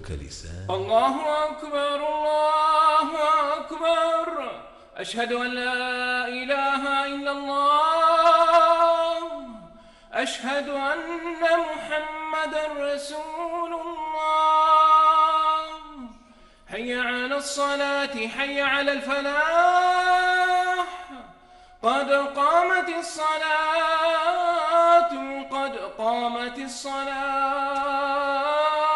يحملك لسانك. الله أكبر الله أكبر، أشهد أن لا إله إلا الله، أشهد أن محمدا رسول الله. حي على الصلاة حي على الفلاح، قد قامت الصلاة قد قامت الصلاة.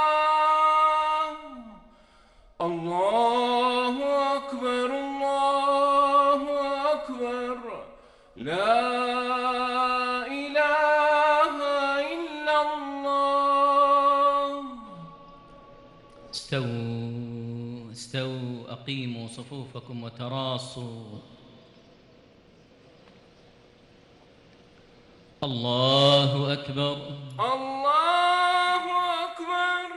الله أكبر الله أكبر، لا إله إلا الله. استووا استووا، أقيموا صفوفكم وتراصوا. الله أكبر الله أكبر.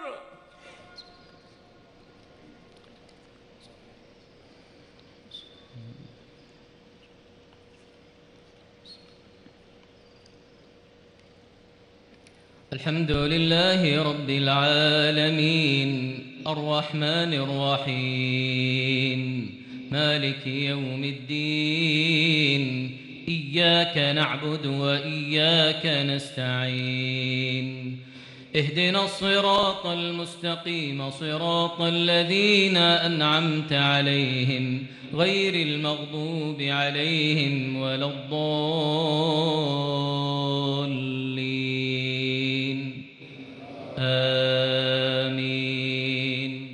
الحمد لله رب العالمين، الرحمن الرحيم، مالك يوم الدين، إياك نعبد وإياك نستعين. اهدنا الصراط المستقيم، صراط الذين أنعمت عليهم، غير المغضوب عليهم ولا الضالين. آمين.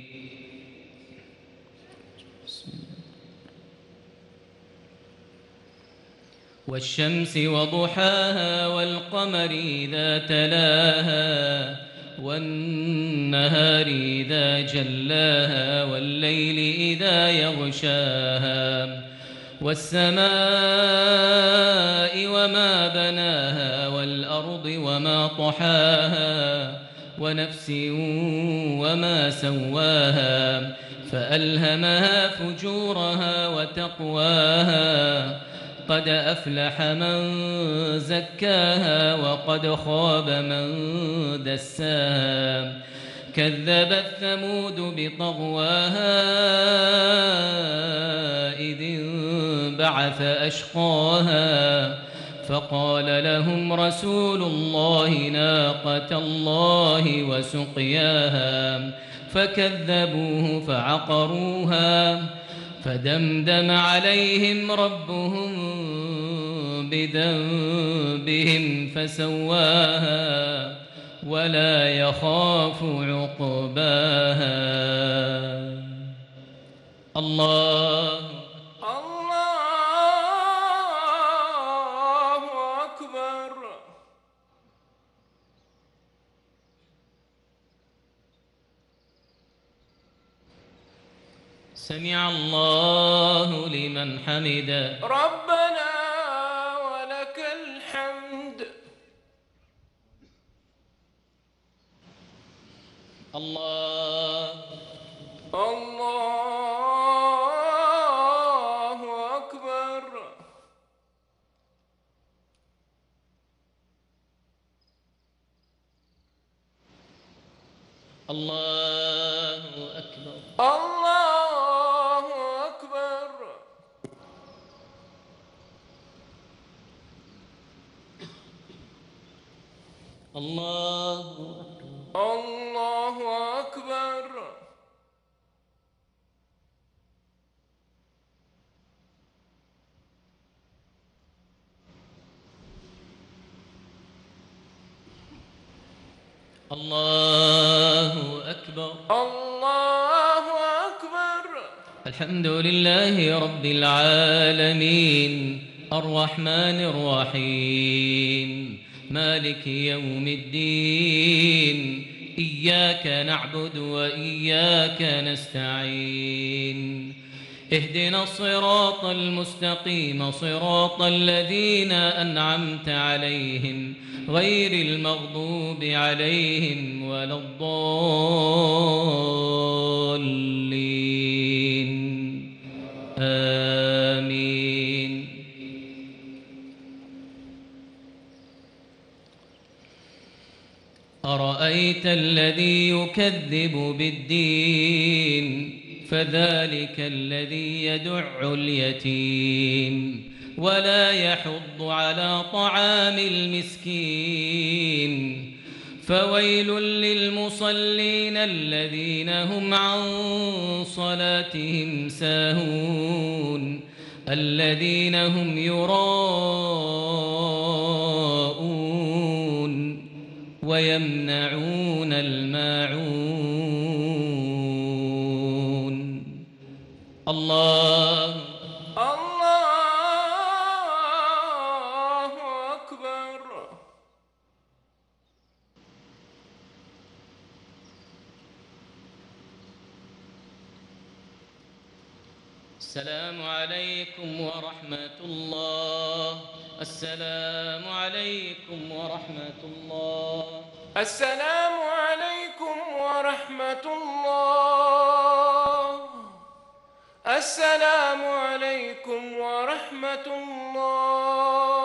والشمس وضحاها والقمر إذا تلاها والنهار إذا جلاها والليل إذا يغشاها والسماء وما بناها والأرض وما طحاها ونفس وما سواها فألهمها فجورها وتقواها. قد أفلح من زكاها وقد خاب من دساها. كذبت ثمود بطغواها إذ انبعث أشقاها فقال لهم رسول الله ناقة الله وسقياها فكذبوه فعقروها فدمدم عليهم ربهم بذنبهم فسواها ولا يخاف عقباها. الله أكبر. سمع الله لمن حمده. ربنا ولك الحمد. الله أكبر. الله أكبر. الله أكبر. الله أكبر. الله أكبر. الله أكبر. الحمد لله رب العالمين، الرحمن الرحيم، مالك يوم الدين، إياك نعبد وإياك نستعين. اهدنا الصراط المستقيم، صراط الذين أنعمت عليهم، غير المغضوب عليهم ولا الضالين. آمين. أرأيت أرأيت الذي يكذب بالدين فذلك الذي يدع اليتيم ولا يحض على طعام المسكين فويل للمصلين الذين هم عن صلاتهم ساهون الذين هم يراءون ويمنعون الماعون الله الله أكبر. السلام عليكم ورحمة الله. السلام عليكم ورحمة الله. السلام عليكم ورحمة الله. السلام عليكم ورحمة الله.